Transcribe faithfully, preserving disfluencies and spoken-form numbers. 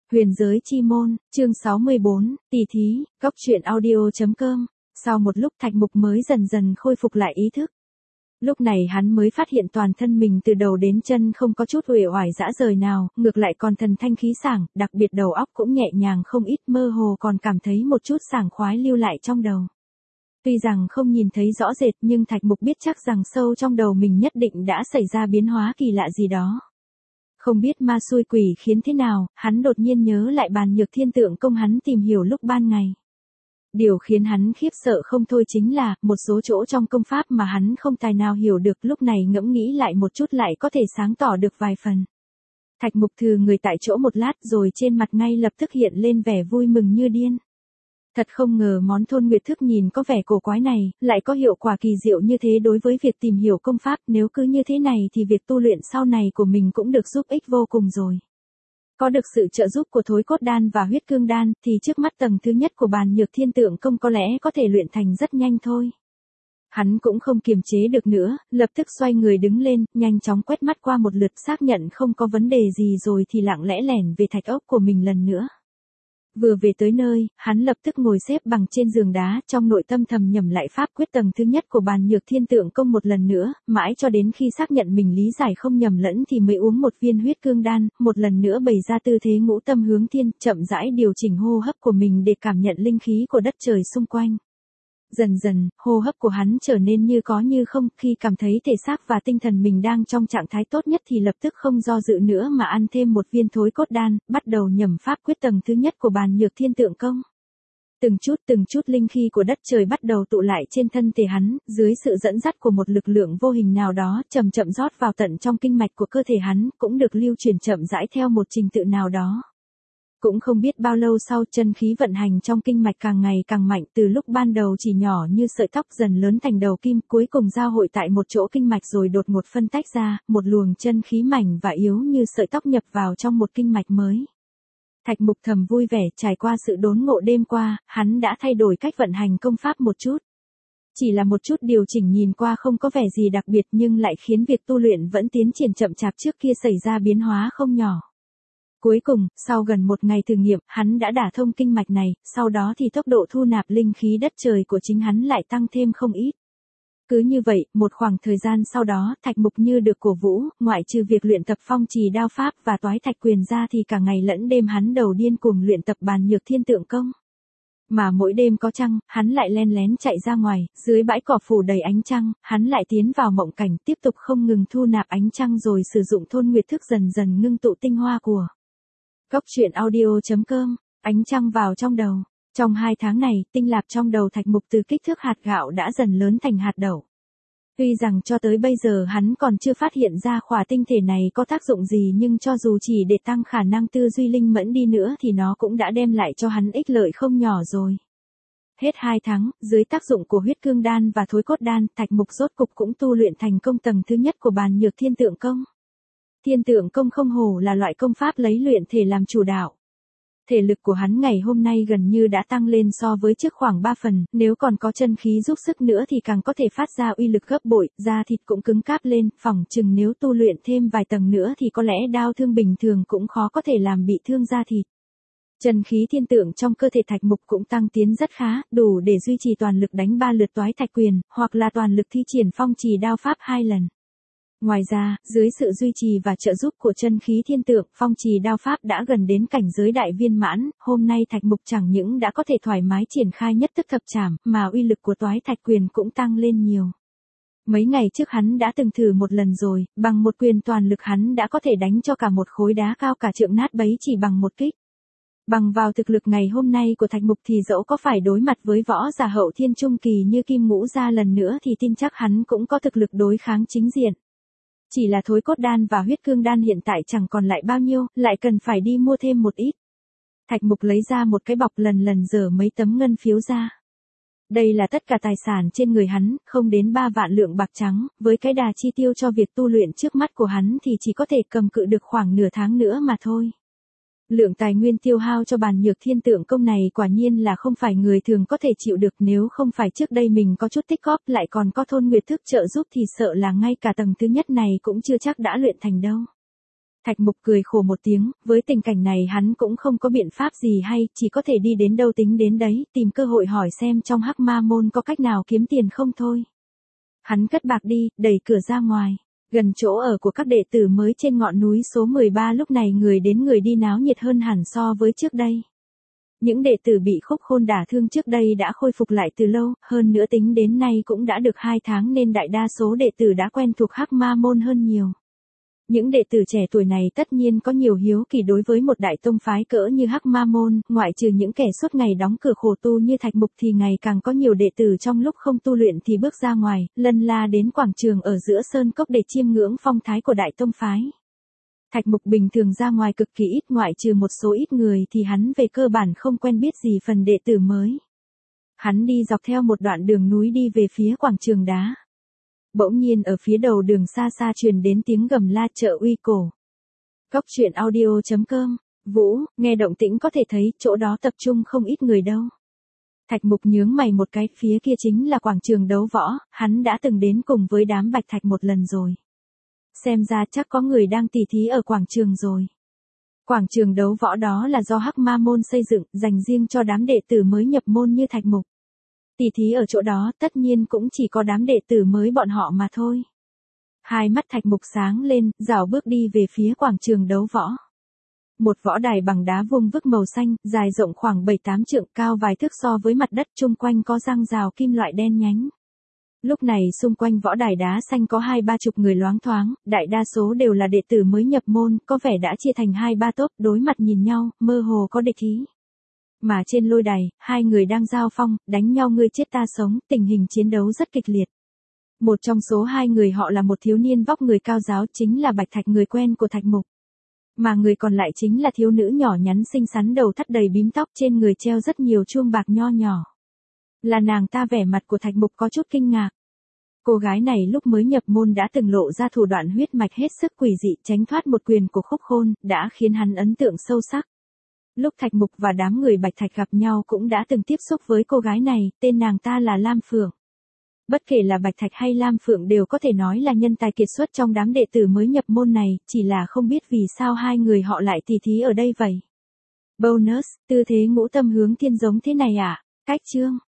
Huyền giới chi môn, chương sáu mươi bốn, tỷ thí, góc truyện audio.com. Sau một lúc Thạch Mục mới dần dần khôi phục lại ý thức. Lúc này hắn mới phát hiện toàn thân mình từ đầu đến chân không có chút uể oải dã rời nào, ngược lại còn thần thanh khí sảng, đặc biệt đầu óc cũng nhẹ nhàng không ít, mơ hồ còn cảm thấy một chút sảng khoái lưu lại trong đầu. Tuy rằng không nhìn thấy rõ rệt nhưng Thạch Mục biết chắc rằng sâu trong đầu mình nhất định đã xảy ra biến hóa kỳ lạ gì đó. Không biết ma xui quỷ khiến thế nào, hắn đột nhiên nhớ lại bàn nhược thiên tượng công hắn tìm hiểu lúc ban ngày. Điều khiến hắn khiếp sợ không thôi chính là, một số chỗ trong công pháp mà hắn không tài nào hiểu được, lúc này ngẫm nghĩ lại một chút lại có thể sáng tỏ được vài phần. Thạch Mục thừ người tại chỗ một lát rồi trên mặt ngay lập tức hiện lên vẻ vui mừng như điên. Thật không ngờ món thôn nguyệt thức nhìn có vẻ cổ quái này, lại có hiệu quả kỳ diệu như thế đối với việc tìm hiểu công pháp, nếu cứ như thế này thì việc tu luyện sau này của mình cũng được giúp ích vô cùng rồi. Có được sự trợ giúp của thối cốt đan và huyết cương đan, thì trước mắt tầng thứ nhất của bàn nhược thiên tượng công có lẽ có thể luyện thành rất nhanh thôi. Hắn cũng không kiềm chế được nữa, lập tức xoay người đứng lên, nhanh chóng quét mắt qua một lượt xác nhận không có vấn đề gì rồi thì lặng lẽ lẻn về thạch ốc của mình lần nữa. Vừa về tới nơi, hắn lập tức ngồi xếp bằng trên giường đá, trong nội tâm thầm nhẩm lại pháp quyết tầng thứ nhất của bàn nhược thiên tượng công một lần nữa, mãi cho đến khi xác nhận mình lý giải không nhầm lẫn thì mới uống một viên huyết cương đan, một lần nữa bày ra tư thế ngũ tâm hướng thiên, chậm rãi điều chỉnh hô hấp của mình để cảm nhận linh khí của đất trời xung quanh. Dần dần, hô hấp của hắn trở nên như có như không, khi cảm thấy thể xác và tinh thần mình đang trong trạng thái tốt nhất thì lập tức không do dự nữa mà ăn thêm một viên thối cốt đan, bắt đầu nhẩm pháp quyết tầng thứ nhất của bàn nhược thiên tượng công. Từng chút từng chút linh khí của đất trời bắt đầu tụ lại trên thân thể hắn, dưới sự dẫn dắt của một lực lượng vô hình nào đó, chậm chậm rót vào tận trong kinh mạch của cơ thể hắn, cũng được lưu truyền chậm rãi theo một trình tự nào đó. Cũng không biết bao lâu sau, chân khí vận hành trong kinh mạch càng ngày càng mạnh, từ lúc ban đầu chỉ nhỏ như sợi tóc dần lớn thành đầu kim, cuối cùng giao hội tại một chỗ kinh mạch rồi đột ngột phân tách ra, một luồng chân khí mảnh và yếu như sợi tóc nhập vào trong một kinh mạch mới. Thạch Mục thầm vui vẻ, trải qua sự đốn ngộ đêm qua, hắn đã thay đổi cách vận hành công pháp một chút. Chỉ là một chút điều chỉnh nhìn qua không có vẻ gì đặc biệt nhưng lại khiến việc tu luyện vẫn tiến triển chậm chạp trước kia xảy ra biến hóa không nhỏ. Cuối cùng, sau gần một ngày thử nghiệm, hắn đã đả thông kinh mạch này, sau đó thì tốc độ thu nạp linh khí đất trời của chính hắn lại tăng thêm không ít. Cứ như vậy, một khoảng thời gian sau đó, Thạch Mục như được cổ vũ, ngoại trừ việc luyện tập phong trì đao pháp và toái thạch quyền ra thì cả ngày lẫn đêm hắn đầu điên cuồng luyện tập bàn nhược thiên tượng công. Mà mỗi đêm có trăng, hắn lại len lén chạy ra ngoài, dưới bãi cỏ phủ đầy ánh trăng, hắn lại tiến vào mộng cảnh, tiếp tục không ngừng thu nạp ánh trăng rồi sử dụng thôn nguyệt thức dần dần ngưng tụ tinh hoa của góc truyện audio.com, ánh trăng vào trong đầu. Trong hai tháng này, tinh lạp trong đầu Thạch Mục từ kích thước hạt gạo đã dần lớn thành hạt đậu. Tuy rằng cho tới bây giờ hắn còn chưa phát hiện ra khỏa tinh thể này có tác dụng gì nhưng cho dù chỉ để tăng khả năng tư duy linh mẫn đi nữa thì nó cũng đã đem lại cho hắn ích lợi không nhỏ rồi. Hết hai tháng, dưới tác dụng của huyết cương đan và thối cốt đan, Thạch Mục rốt cục cũng tu luyện thành công tầng thứ nhất của bàn nhược thiên tượng công. Thiên tượng công không hổ là loại công pháp lấy luyện thể làm chủ đạo. Thể lực của hắn ngày hôm nay gần như đã tăng lên so với trước khoảng ba phần, nếu còn có chân khí giúp sức nữa thì càng có thể phát ra uy lực gấp bội, da thịt cũng cứng cáp lên, phỏng chừng nếu tu luyện thêm vài tầng nữa thì có lẽ đao thương bình thường cũng khó có thể làm bị thương da thịt. Chân khí thiên tượng trong cơ thể Thạch Mục cũng tăng tiến rất khá, đủ để duy trì toàn lực đánh ba lượt toái thạch quyền, hoặc là toàn lực thi triển phong trì đao pháp hai lần. Ngoài ra, dưới sự duy trì và trợ giúp của chân khí thiên tượng, phong trì đao pháp đã gần đến cảnh giới đại viên mãn, hôm nay Thạch Mục chẳng những đã có thể thoải mái triển khai nhất thức thập trảm, mà uy lực của toái thạch quyền cũng tăng lên nhiều. Mấy ngày trước hắn đã từng thử một lần rồi, bằng một quyền toàn lực hắn đã có thể đánh cho cả một khối đá cao cả trượng nát bấy chỉ bằng một kích. Bằng vào thực lực ngày hôm nay của Thạch Mục thì dẫu có phải đối mặt với võ giả hậu thiên trung kỳ như Kim Ngũ Gia lần nữa thì tin chắc hắn cũng có thực lực đối kháng chính diện. Chỉ là thối cốt đan và huyết cương đan hiện tại chẳng còn lại bao nhiêu, lại cần phải đi mua thêm một ít. Thạch Mục lấy ra một cái bọc lần lần dở mấy tấm ngân phiếu ra. Đây là tất cả tài sản trên người hắn, không đến ba vạn lượng bạc trắng, với cái đà chi tiêu cho việc tu luyện trước mắt của hắn thì chỉ có thể cầm cự được khoảng nửa tháng nữa mà thôi. Lượng tài nguyên tiêu hao cho bàn nhược thiên tượng công này quả nhiên là không phải người thường có thể chịu được, nếu không phải trước đây mình có chút tích góp lại còn có thôn nguyệt thức trợ giúp thì sợ là ngay cả tầng thứ nhất này cũng chưa chắc đã luyện thành đâu. Thạch Mục cười khổ một tiếng, với tình cảnh này hắn cũng không có biện pháp gì hay, chỉ có thể đi đến đâu tính đến đấy, tìm cơ hội hỏi xem trong Hắc Ma môn có cách nào kiếm tiền không thôi. Hắn cất bạc đi, đẩy cửa ra ngoài. Gần chỗ ở của các đệ tử mới trên ngọn núi số mười ba lúc này người đến người đi náo nhiệt hơn hẳn so với trước đây. Những đệ tử bị Khúc Khôn đả thương trước đây đã khôi phục lại từ lâu, hơn nữa tính đến nay cũng đã được hai tháng nên đại đa số đệ tử đã quen thuộc Hắc Ma môn hơn nhiều. Những đệ tử trẻ tuổi này tất nhiên có nhiều hiếu kỳ đối với một đại tông phái cỡ như Hắc Ma môn, ngoại trừ những kẻ suốt ngày đóng cửa khổ tu như Thạch Mục thì ngày càng có nhiều đệ tử trong lúc không tu luyện thì bước ra ngoài, lân la đến quảng trường ở giữa sơn cốc để chiêm ngưỡng phong thái của đại tông phái. Thạch Mục bình thường ra ngoài cực kỳ ít, ngoại trừ một số ít người thì hắn về cơ bản không quen biết gì phần đệ tử mới. Hắn đi dọc theo một đoạn đường núi đi về phía quảng trường đá. Bỗng nhiên ở phía đầu đường xa xa truyền đến tiếng gầm la chợ uy cổ. Cốc truyện audio chấm com, Vũ, nghe động tĩnh có thể thấy chỗ đó tập trung không ít người đâu. Thạch Mục nhướng mày một cái, phía kia chính là quảng trường đấu võ, hắn đã từng đến cùng với đám Bạch Thạch một lần rồi. Xem ra chắc có người đang tỉ thí ở quảng trường rồi. Quảng trường đấu võ đó là do Hắc Ma môn xây dựng, dành riêng cho đám đệ tử mới nhập môn như Thạch Mục. Tỉ thí ở chỗ đó tất nhiên cũng chỉ có đám đệ tử mới bọn họ mà thôi. Hai mắt Thạch Mục sáng lên, rảo bước đi về phía quảng trường đấu võ. Một võ đài bằng đá vuông vức màu xanh, dài rộng khoảng bảy tám trượng, cao vài thước so với mặt đất, chung quanh có răng rào kim loại đen nhánh. Lúc này xung quanh võ đài đá xanh có hai ba chục người loáng thoáng, đại đa số đều là đệ tử mới nhập môn, có vẻ đã chia thành hai ba tốp, đối mặt nhìn nhau, mơ hồ có địch ý. Mà trên lôi đài, hai người đang giao phong, đánh nhau ngươi chết ta sống, tình hình chiến đấu rất kịch liệt. Một trong số hai người họ là một thiếu niên vóc người cao ráo, chính là Bạch Thạch, người quen của Thạch Mục. Mà người còn lại chính là thiếu nữ nhỏ nhắn xinh xắn, đầu thắt đầy bím tóc, trên người treo rất nhiều chuông bạc nho nhỏ. Là nàng ta. Vẻ mặt của Thạch Mục có chút kinh ngạc. Cô gái này lúc mới nhập môn đã từng lộ ra thủ đoạn huyết mạch hết sức quỷ dị, tránh thoát một quyền của Khúc Khôn, đã khiến hắn ấn tượng sâu sắc. Lúc Thạch Mục và đám người Bạch Thạch gặp nhau cũng đã từng tiếp xúc với cô gái này, tên nàng ta là Lam Phượng. Bất kể là Bạch Thạch hay Lam Phượng đều có thể nói là nhân tài kiệt xuất trong đám đệ tử mới nhập môn này, chỉ là không biết vì sao hai người họ lại tỉ thí ở đây vậy. Bonus, tư thế ngũ tâm hướng thiên giống thế này à? Cách chương